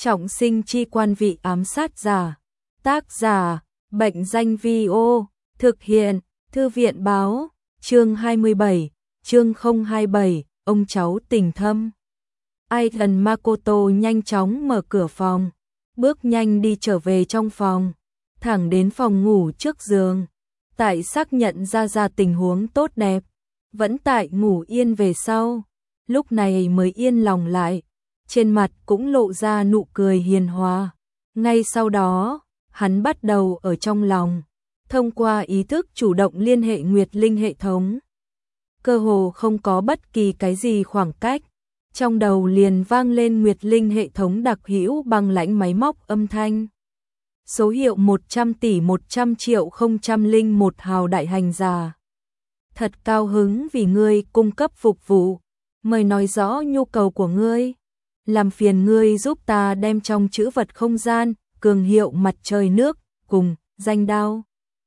Trọng sinh chi quan vị ám sát giả. Tác giả, Bệnh danh Vi-ô, thực hiện, Thư viện báo, chương 27, chương 027, ông cháu tình thâm. Aidan Makoto nhanh chóng mở cửa phòng, bước nhanh đi trở về trong phòng, thẳng đến phòng ngủ trước giường. Tại xác nhận ra tình huống tốt đẹp, vẫn tại ngủ yên về sau, lúc này mới yên lòng lại, trên mặt cũng lộ ra nụ cười hiền hòa. Ngay sau đó, hắn bắt đầu ở trong lòng, thông qua ý thức chủ động liên hệ Nguyệt Linh hệ thống. Cơ hồ không có bất kỳ cái gì khoảng cách, trong đầu liền vang lên Nguyệt Linh hệ thống đặc hữu bằng lãnh máy móc âm thanh. Số hiệu 100 tỷ 100 triệu 001 hào đại hành giả. Thật cao hứng vì ngươi cung cấp phục vụ, mời nói rõ nhu cầu của ngươi. Làm phiền ngươi giúp ta đem trong trữ vật không gian, cường hiệu mặt trời nước, cùng danh đao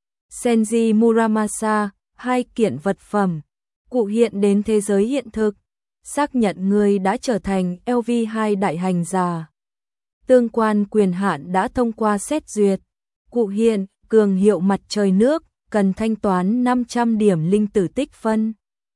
Senji Muramasa, 2 kiện vật phẩm, cụ hiện đến thế giới hiện thực, xác nhận ngươi đã trở thành LV2 đại hành giả. Tương quan quyền hạn đã thông qua xét duyệt, cụ hiện, cường hiệu mặt trời nước, cần thanh toán 500 điểm linh tử tích phân.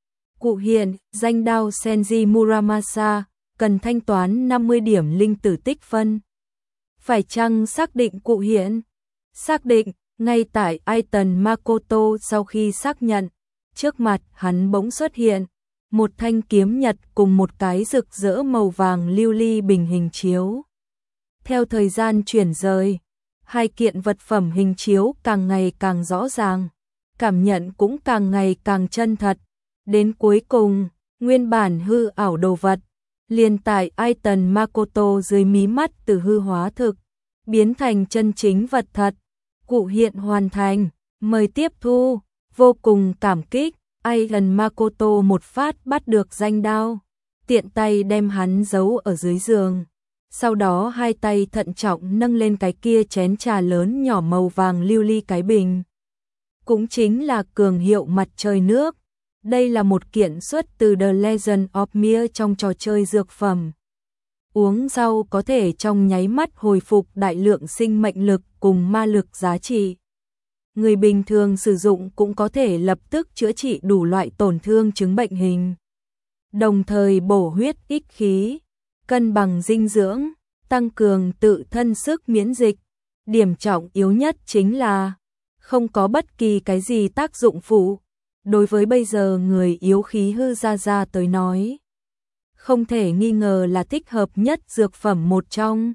Cụ hiện, danh đao Senji Muramasa, cần thanh toán 50 điểm linh tử tích phân. Phải chăng xác định cụ hiện? Xác định, ngay tại Aidan Makoto sau khi xác nhận, trước mặt hắn bỗng xuất hiện một thanh kiếm nhật cùng một cái rực rỡ màu vàng lưu ly bình hình chiếu. Theo thời gian chuyển rời, hai kiện vật phẩm hình chiếu càng ngày càng rõ ràng, cảm nhận cũng càng ngày càng chân thật. Đến cuối cùng, nguyên bản hư ảo đồ vật, liền tại Aidan Makoto dưới mí mắt từ hư hóa thực, biến thành chân chính vật thật. Cụ hiện hoàn thành, mời tiếp thu, vô cùng cảm kích. Aidan Makoto một phát bắt được danh đao, tiện tay đem hắn giấu ở dưới giường. Sau đó hai tay thận trọng nâng lên cái kia chén trà lớn nhỏ màu vàng lưu ly cái bình. Cũng chính là cường hiệu mặt trời nước. Đây là một kiện xuất từ The Legend of Mir trong trò chơi dược phẩm. Uống sau có thể trong nháy mắt hồi phục đại lượng sinh mệnh lực cùng ma lực giá trị. Người bình thường sử dụng cũng có thể lập tức chữa trị đủ loại tổn thương chứng bệnh hình. Đồng thời bổ huyết ích khí, cân bằng dinh dưỡng, tăng cường tự thân sức miễn dịch. Điểm trọng yếu nhất chính là không có bất kỳ cái gì tác dụng phụ. Đối với bây giờ người yếu khí hư ra tới nói, không thể nghi ngờ là thích hợp nhất dược phẩm một trong.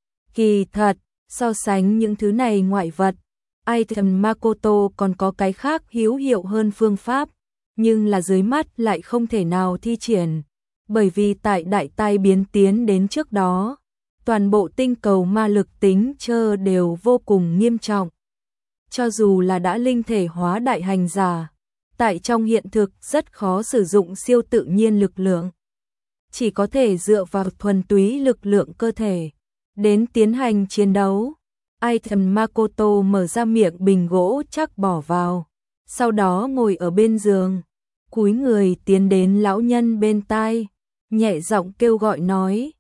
Kỳ thật, so sánh những thứ này ngoại vật, Aidan Makoto còn có cái khác hữu hiệu hơn phương pháp, nhưng là dưới mắt lại không thể nào thi triển, bởi vì tại đại tai biến tiến đến trước đó, toàn bộ tinh cầu ma lực tính chơ đều vô cùng nghiêm trọng. Cho dù là đã linh thể hóa đại hành giả, tại trong hiện thực rất khó sử dụng siêu tự nhiên lực lượng. Chỉ có thể dựa vào thuần túy lực lượng cơ thể đến tiến hành chiến đấu. Aidan Makoto mở ra miệng bình gỗ chắc bỏ vào, sau đó ngồi ở bên giường, cúi người tiến đến lão nhân bên tai, nhẹ giọng kêu gọi nói: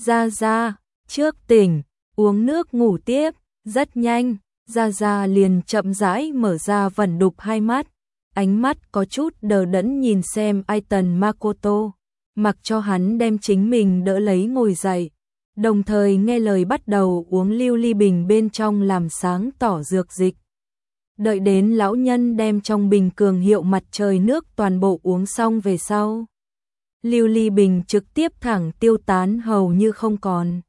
"Ra, trước tỉnh, uống nước ngủ tiếp." Rất nhanh, Ra liền chậm rãi mở ra vẩn đục hai mắt, ánh mắt có chút đờ đẫn nhìn xem Aidan Makoto, mặc cho hắn đem chính mình đỡ lấy ngồi dậy, đồng thời nghe lời bắt đầu uống lưu ly bình bên trong làm sáng tỏ dược dịch. Đợi đến lão nhân đem trong bình cường hiệu mặt trời nước toàn bộ uống xong về sau, lưu ly bình trực tiếp thẳng tiêu tán hầu như không còn,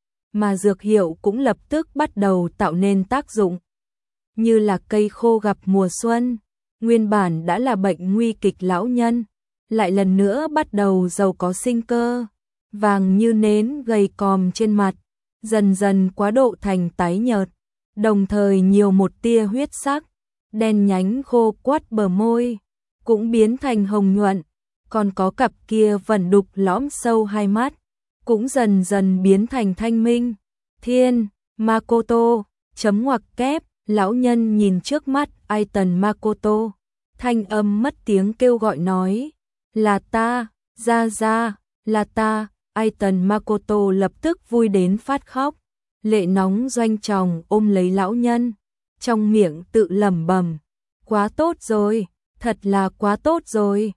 mà dược hiệu cũng lập tức bắt đầu tạo nên tác dụng. Như là cây khô gặp mùa xuân, nguyên bản đã là bệnh nguy kịch lão nhân, lại lần nữa bắt đầu giàu có sinh cơ, vàng như nến gầy còm trên mặt, dần dần quá độ thành tái nhợt, đồng thời nhiều một tia huyết sắc, đen nhánh khô quắt bờ môi, cũng biến thành hồng nhuận, còn có cặp kia vẩn đục lõm sâu hai mắt, cũng dần dần biến thành thanh minh. Thiên, Makoto, chấm ngoặc kép, lão nhân nhìn trước mắt Aidan Makoto, thanh âm mất tiếng kêu gọi nói: "Là ta, ra, là ta." Aiton Makoto lập tức vui đến phát khóc, lệ nóng doanh tròng ôm lấy lão nhân, trong miệng tự lẩm bẩm, quá tốt rồi, thật là quá tốt rồi.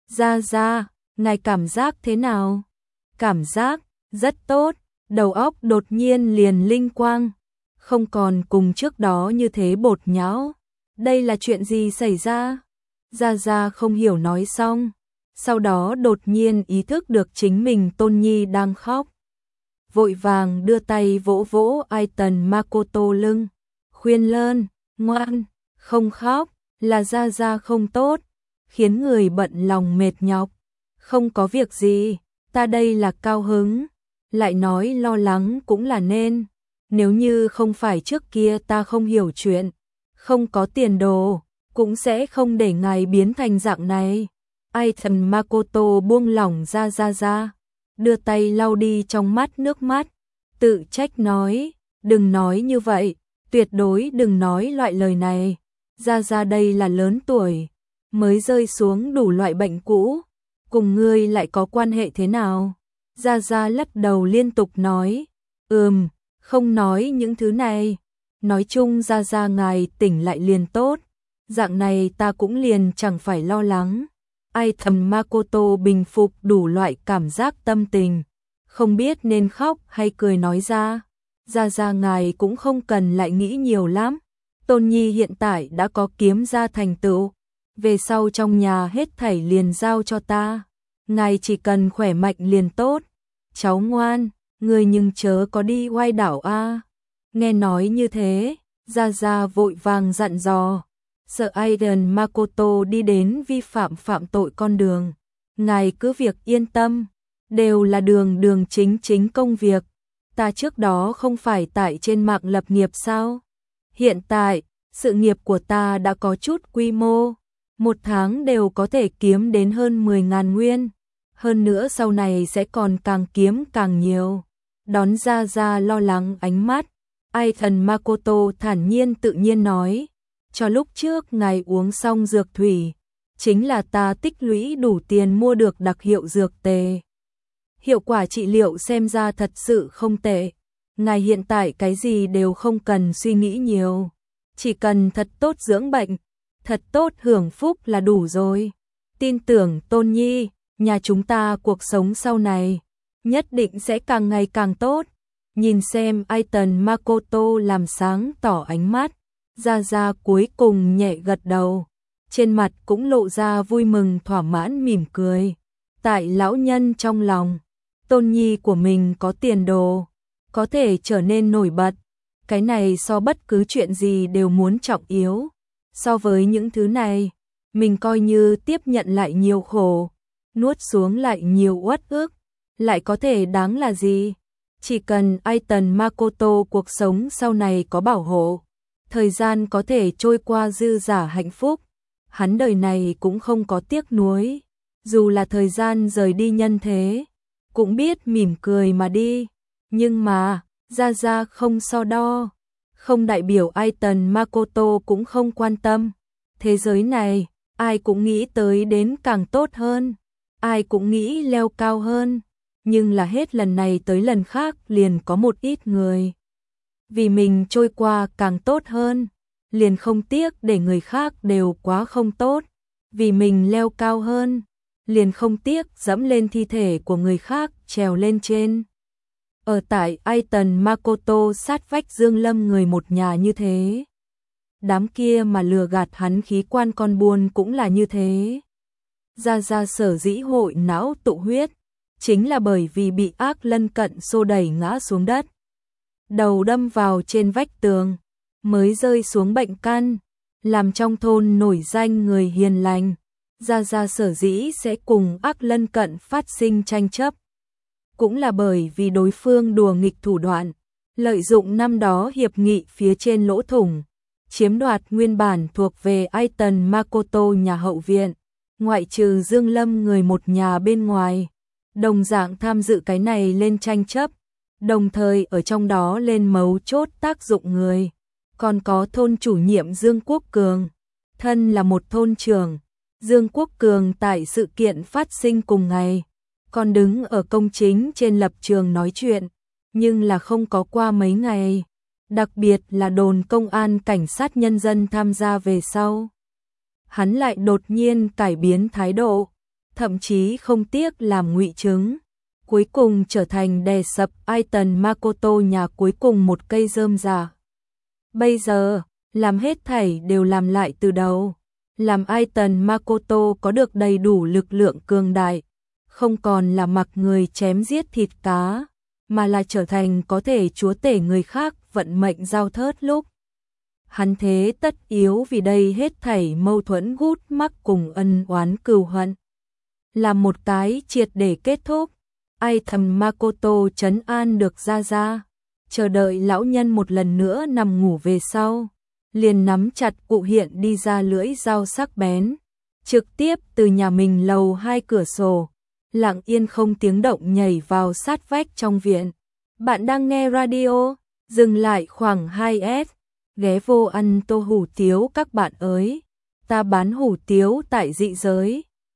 Ra, ngài cảm giác thế nào? Cảm giác rất tốt, đầu óc đột nhiên liền linh quang, không còn cùng trước đó như thế bột nhão. Đây là chuyện gì xảy ra? Ra không hiểu nói xong, sau đó đột nhiên ý thức được chính mình Tôn Nhi đang khóc. Vội vàng đưa tay vỗ vỗ Aiton Makoto lưng, khuyên lơn, ngoan, không khóc, là ra không tốt, khiến người bận lòng mệt nhọc. Không có việc gì, ta đây là cao hứng, lại nói lo lắng cũng là nên. Nếu như không phải trước kia ta không hiểu chuyện, không có tiền đồ, cũng sẽ không để ngài biến thành dạng này. Aiton Makoto buông lỏng ra, đưa tay lau đi trong mắt nước mắt, tự trách nói, đừng nói như vậy, tuyệt đối đừng nói loại lời này. Ra đây là lớn tuổi, mới rơi xuống đủ loại bệnh cũ, cùng ngươi lại có quan hệ thế nào? Ra lắc đầu liên tục nói, không nói những thứ này, nói chung ra ngài tỉnh lại liền tốt, dạng này ta cũng liền chẳng phải lo lắng. Aiton Makoto bình phục đủ loại cảm giác tâm tình, không biết nên khóc hay cười nói ra ngài cũng không cần lại nghĩ nhiều lắm. Tôn Nhi hiện tại đã có kiếm gia thành tựu, về sau trong nhà hết thảy liền giao cho ta, ngài chỉ cần khỏe mạnh liền tốt. Cháu ngoan, người nhưng chớ có đi oai đảo a. Nghe nói như thế, ra vội vàng dặn dò, sợ Aiton Makoto đi đến vi phạm tội con đường. Ngài cứ việc yên tâm, đều là đường chính công việc. Ta trước đó không phải tại trên mạng lập nghiệp sao? Hiện tại, sự nghiệp của ta đã có chút quy mô, một tháng đều có thể kiếm đến hơn 10.000 nguyên. Hơn nữa sau này sẽ còn càng kiếm càng nhiều. Đón ra lo lắng ánh mắt, Aiton Makoto thản nhiên tự nhiên nói, cho lúc trước ngài uống xong dược thủy, chính là ta tích lũy đủ tiền mua được đặc hiệu dược tề. Hiệu quả trị liệu xem ra thật sự không tệ. Ngài hiện tại cái gì đều không cần suy nghĩ nhiều, chỉ cần thật tốt dưỡng bệnh, thật tốt hưởng phúc là đủ rồi. Tin tưởng Tôn Nhi, nhà chúng ta cuộc sống sau này nhất định sẽ càng ngày càng tốt. Nhìn xem Aiton Makoto làm sáng tỏ ánh mắt, ra cuối cùng nhẹ gật đầu, trên mặt cũng lộ ra vui mừng thỏa mãn mỉm cười. Tại lão nhân trong lòng, Tôn Nhi của mình có tiền đồ, có thể trở nên nổi bật, cái này so bất cứ chuyện gì đều muốn trọng yếu. So với những thứ này, mình coi như tiếp nhận lại nhiều khổ, nuốt xuống lại nhiều uất ức, lại có thể đáng là gì? Chỉ cần Aiton Makoto cuộc sống sau này có bảo hộ, thời gian có thể trôi qua dư dả hạnh phúc, hắn đời này cũng không có tiếc nuối. Dù là thời gian rời đi nhân thế, cũng biết mỉm cười mà đi. Nhưng mà, ra không so đo, không đại biểu Aiton Makoto cũng không quan tâm. Thế giới này, ai cũng nghĩ tới đến càng tốt hơn, ai cũng nghĩ leo cao hơn, nhưng là hết lần này tới lần khác liền có một ít người vì mình trôi qua càng tốt hơn, liền không tiếc để người khác đều quá không tốt, vì mình leo cao hơn, liền không tiếc dẫm lên thi thể của người khác trèo lên trên. Ở tại Aiton Makoto sát vách Dương Lâm người một nhà như thế. Đám kia mà lừa gạt hắn khí quan con buôn cũng là như thế. Ra sở dĩ hội não tụ huyết, chính là bởi vì bị ác lân cận xô đẩy ngã xuống đất. Đầu đâm vào trên vách tường, mới rơi xuống bệnh căn, làm trong thôn nổi danh người hiền lành. Ra sở dĩ sẽ cùng ác lân cận phát sinh tranh chấp, cũng là bởi vì đối phương đùa nghịch thủ đoạn, lợi dụng năm đó hiệp nghị phía trên lỗ thủng, chiếm đoạt nguyên bản thuộc về Aiton Makoto nhà hậu viện, ngoại trừ Dương Lâm người một nhà bên ngoài, đồng dạng tham dự cái này lên tranh chấp, đồng thời ở trong đó lên mấu chốt tác dụng người. Còn có thôn chủ nhiệm Dương Quốc Cường, thân là một thôn trưởng, Dương Quốc Cường tại sự kiện phát sinh cùng ngày, còn đứng ở công chính trên lập trường nói chuyện, nhưng là không có qua mấy ngày, đặc biệt là đồn công an cảnh sát nhân dân tham gia về sau. Hắn lại đột nhiên cải biến thái độ, thậm chí không tiếc làm ngụy chứng, cuối cùng trở thành đè sập Aiton Makoto nhà cuối cùng một cây rơm rạ. Bây giờ, làm hết thảy đều làm lại từ đầu, làm Aiton Makoto có được đầy đủ lực lượng cường đại, không còn là mặc người chém giết thịt cá, mà là trở thành có thể chúa tể người khác vận mệnh giao thớt lúc. Hắn thế tất yếu vì đây hết thảy mâu thuẫn gút mắc cùng ân oán cừu hận. Là một cái triệt để kết thúc, Aiton Makoto trấn an được ra, chờ đợi lão nhân một lần nữa nằm ngủ về sau, liền nắm chặt cụ hiện đi ra lưỡi dao sắc bén, trực tiếp từ nhà mình lầu 2 cửa sổ, lặng yên không tiếng động nhảy vào sát vách trong viện. Bạn đang nghe radio, dừng lại khoảng 2S, ghé vô ăn tô hủ tiếu các bạn ơi, ta bán hủ tiếu tại dị giới.